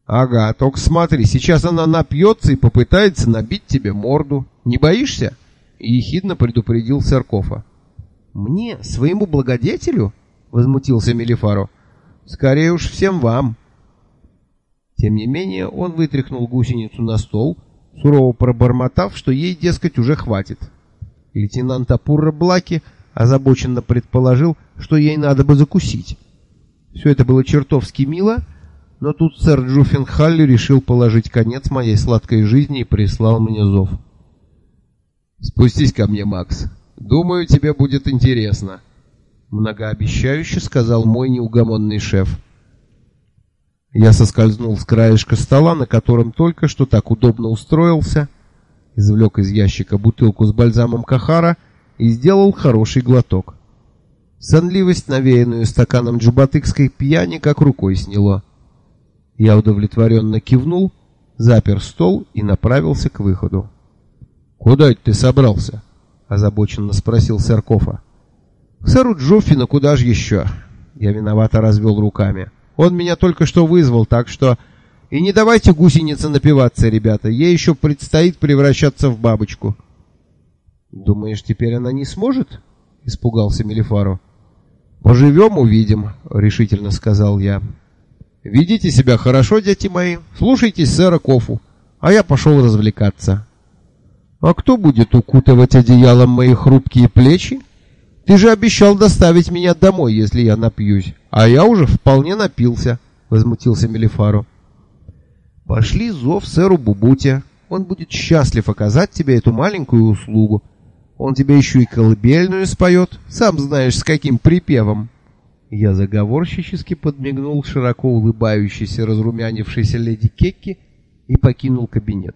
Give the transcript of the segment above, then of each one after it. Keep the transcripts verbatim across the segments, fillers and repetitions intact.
Ага, только смотри, сейчас она напьется и попытается набить тебе морду. Не боишься? И ехидно предупредил сэр Кофа. Мне, своему благодетелю? Возмутился Мелифаро. Скорее уж всем вам. Тем не менее, он вытряхнул гусеницу на стол, сурово пробормотав, что ей, дескать, уже хватит. Лейтенант Апурра Блаки озабоченно предположил, что ей надо бы закусить. Все это было чертовски мило, но тут сэр Джуффин Халли решил положить конец моей сладкой жизни и прислал мне зов. «Спустись ко мне, Макс. Думаю, тебе будет интересно», — многообещающе сказал мой неугомонный шеф. Я соскользнул с краешка стола, на котором только что так удобно устроился, извлек из ящика бутылку с бальзамом Кахара и сделал хороший глоток. Сонливость, навеянную стаканом джубатыкской пьяни, как рукой сняло. Я удовлетворенно кивнул, запер стол и направился к выходу. «Куда это ты собрался?» — озабоченно спросил сэр Кофа. «К сэру Джуффину, куда же еще?» Я виновато развел руками. «Он меня только что вызвал, так что... И не давайте гусенице напиваться, ребята, ей еще предстоит превращаться в бабочку». «Думаешь, теперь она не сможет?» — испугался Мелифаро. «Поживем, увидим», — решительно сказал я. «Ведите себя хорошо, дети мои, слушайтесь сэра Кофу, а я пошел развлекаться». «А кто будет укутывать одеялом мои хрупкие плечи? Ты же обещал доставить меня домой, если я напьюсь, а я уже вполне напился», — возмутился Мелифаро. «Пошли зов сэру Бубуте, он будет счастлив оказать тебе эту маленькую услугу. Он тебе еще и колыбельную споет, сам знаешь, с каким припевом». Я заговорщически подмигнул широко улыбающейся, разрумянившейся леди Кекки и покинул кабинет.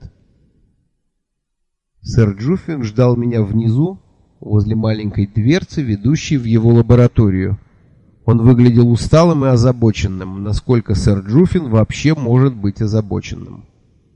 Сэр Джуффин ждал меня внизу, возле маленькой дверцы, ведущей в его лабораторию. Он выглядел усталым и озабоченным, насколько сэр Джуффин вообще может быть озабоченным.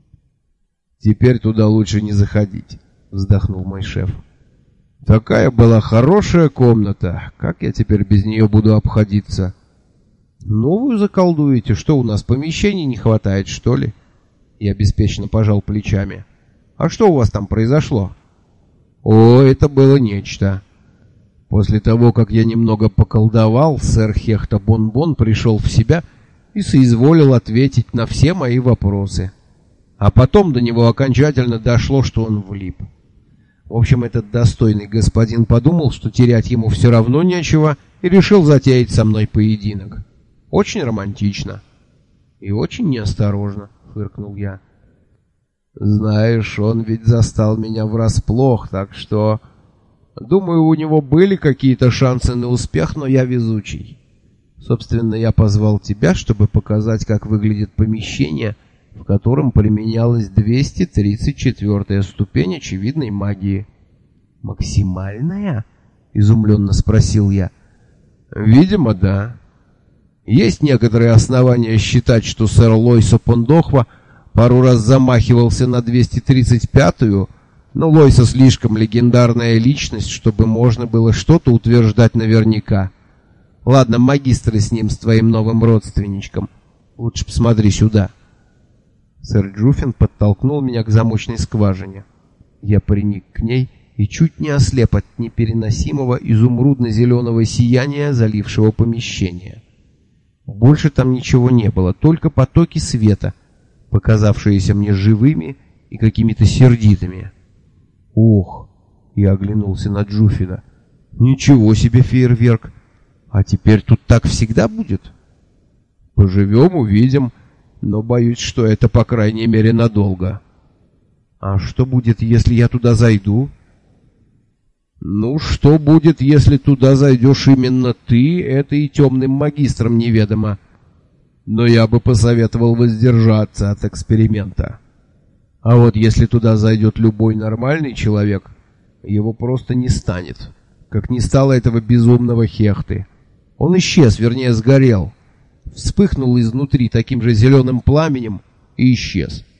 «Теперь туда лучше не заходить», — вздохнул мой шеф. «Такая была хорошая комната. Как я теперь без нее буду обходиться?» «Новую заколдуете? Что, у нас помещений не хватает, что ли?» Я беспечно пожал плечами. «А что у вас там произошло?» «О, это было нечто. После того, как я немного поколдовал, сэр Хехта Бон-Бон пришел в себя и соизволил ответить на все мои вопросы. А потом до него окончательно дошло, что он влип. В общем, этот достойный господин подумал, что терять ему все равно нечего, и решил затеять со мной поединок. Очень романтично. И очень неосторожно», — фыркнул я. «Знаешь, он ведь застал меня врасплох, так что... Думаю, у него были какие-то шансы на успех, но я везучий. Собственно, я позвал тебя, чтобы показать, как выглядит помещение, в котором применялась двести тридцать четвёртая ступень очевидной магии». «Максимальная?» — изумленно спросил я. «Видимо, да. Есть некоторые основания считать, что сэр Лойсо Пондохва пару раз замахивался на двести тридцать пятую, но Лойсо слишком легендарная личность, чтобы можно было что-то утверждать наверняка. Ладно, магистры с ним, с твоим новым родственничком. Лучше посмотри сюда». Сэр Джуффин подтолкнул меня к замочной скважине. Я приник к ней и чуть не ослеп от непереносимого изумрудно-зеленого сияния, залившего помещение. Больше там ничего не было, только потоки света, показавшиеся мне живыми и какими-то сердитыми. «Ох!» — я оглянулся на Джуффина. «Ничего себе фейерверк! А теперь тут так всегда будет?» «Поживем, увидим, но боюсь, что это, по крайней мере, надолго». «А что будет, если я туда зайду?» «Ну, что будет, если туда зайдешь именно ты, это и темным магистрам неведомо. Но я бы посоветовал воздержаться от эксперимента. А вот если туда зайдет любой нормальный человек, его просто не станет, как не стало этого безумного Хехты. Он исчез, вернее, сгорел, вспыхнул изнутри таким же зеленым пламенем и исчез».